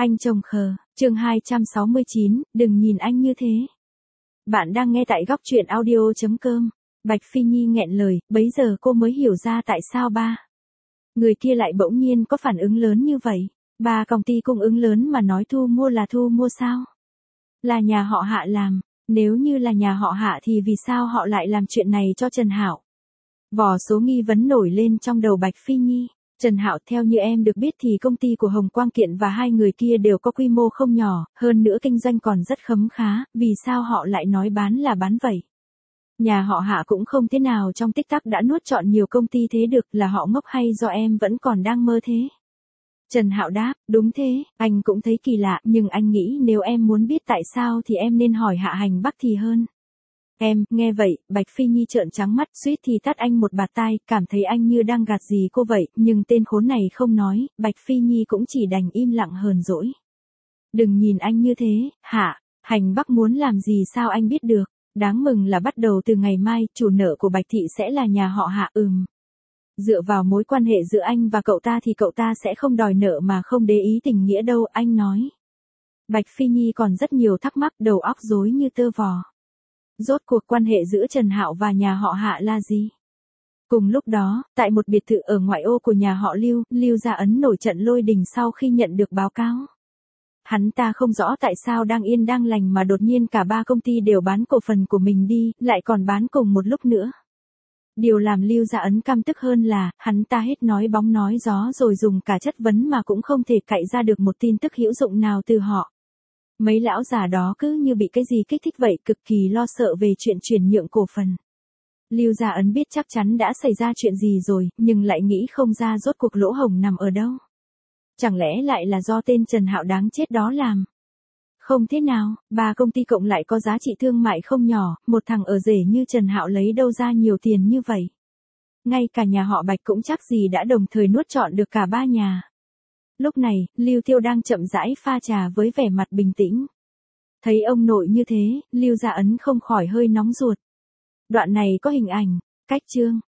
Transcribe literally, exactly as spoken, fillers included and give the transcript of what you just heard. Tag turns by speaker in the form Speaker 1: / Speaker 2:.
Speaker 1: Anh chồng khờ, chương hai trăm sáu mươi chín, đừng nhìn anh như thế. Bạn đang nghe tại góc truyện audio chấm com. Bạch Phi Nhi nghẹn lời, bấy giờ cô mới hiểu ra tại sao ba người kia lại bỗng nhiên có phản ứng lớn như vậy. Ba công ty cung ứng lớn mà nói thu mua là thu mua sao? Là nhà họ Hạ làm, nếu như là nhà họ Hạ thì vì sao họ lại làm chuyện này cho Trần Hạo? Vỏ số nghi vấn nổi lên trong đầu Bạch Phi Nhi. Trần Hạo, theo như em được biết thì công ty của Hồng Quang Kiện và hai người kia đều có quy mô không nhỏ, hơn nữa kinh doanh còn rất khấm khá, vì sao họ lại nói bán là bán vậy? Nhà họ Hạ cũng không thế nào trong tích tắc đã nuốt trọn nhiều công ty thế được, là họ ngốc hay do em vẫn còn đang mơ thế? Trần Hạo đáp, đúng thế, anh cũng thấy kỳ lạ, nhưng anh nghĩ nếu em muốn biết tại sao thì em nên hỏi Hạ Hành Bắc thì hơn. Em, nghe vậy, Bạch Phi Nhi trợn trắng mắt, suýt thì tát anh một bạt tai, cảm thấy anh như đang gạt gì cô vậy, nhưng tên khốn này không nói, Bạch Phi Nhi cũng chỉ đành im lặng hờn dỗi. Đừng nhìn anh như thế, Hạ Hành Bắc muốn làm gì sao anh biết được? Đáng mừng là bắt đầu từ ngày mai, chủ nợ của Bạch Thị sẽ là nhà họ Hạ. Ừm. Dựa vào mối quan hệ giữa anh và cậu ta thì cậu ta sẽ không đòi nợ mà không để ý tình nghĩa đâu, anh nói. Bạch Phi Nhi còn rất nhiều thắc mắc, đầu óc rối như tơ vò. Rốt cuộc quan hệ giữa Trần Hạo và nhà họ Hạ là gì? Cùng lúc đó, tại một biệt thự ở ngoại ô của nhà họ Lưu, Lưu Gia Ấn nổi trận lôi đình sau khi nhận được báo cáo. Hắn ta không rõ tại sao đang yên đang lành mà đột nhiên cả ba công ty đều bán cổ phần của mình đi, lại còn bán cùng một lúc nữa. Điều làm Lưu Gia Ấn căm tức hơn là, hắn ta hết nói bóng nói gió rồi dùng cả chất vấn mà cũng không thể cạy ra được một tin tức hữu dụng nào từ họ. Mấy lão già đó cứ như bị cái gì kích thích vậy, cực kỳ lo sợ về chuyện chuyển nhượng cổ phần. Lưu Gia Ấn biết chắc chắn đã xảy ra chuyện gì rồi, nhưng lại nghĩ không ra rốt cuộc lỗ hổng nằm ở đâu. Chẳng lẽ lại là do tên Trần Hạo đáng chết đó làm? Không thế nào, ba công ty cộng lại có giá trị thương mại không nhỏ, một thằng ở rể như Trần Hạo lấy đâu ra nhiều tiền như vậy? Ngay cả nhà họ Bạch cũng chắc gì đã đồng thời nuốt trọn được cả ba nhà. Lúc này, Lưu Tiêu đang chậm rãi pha trà với vẻ mặt bình tĩnh. Thấy ông nội như thế, Lưu Gia Ấn không khỏi hơi nóng ruột. Đoạn này có hình ảnh, cách chương.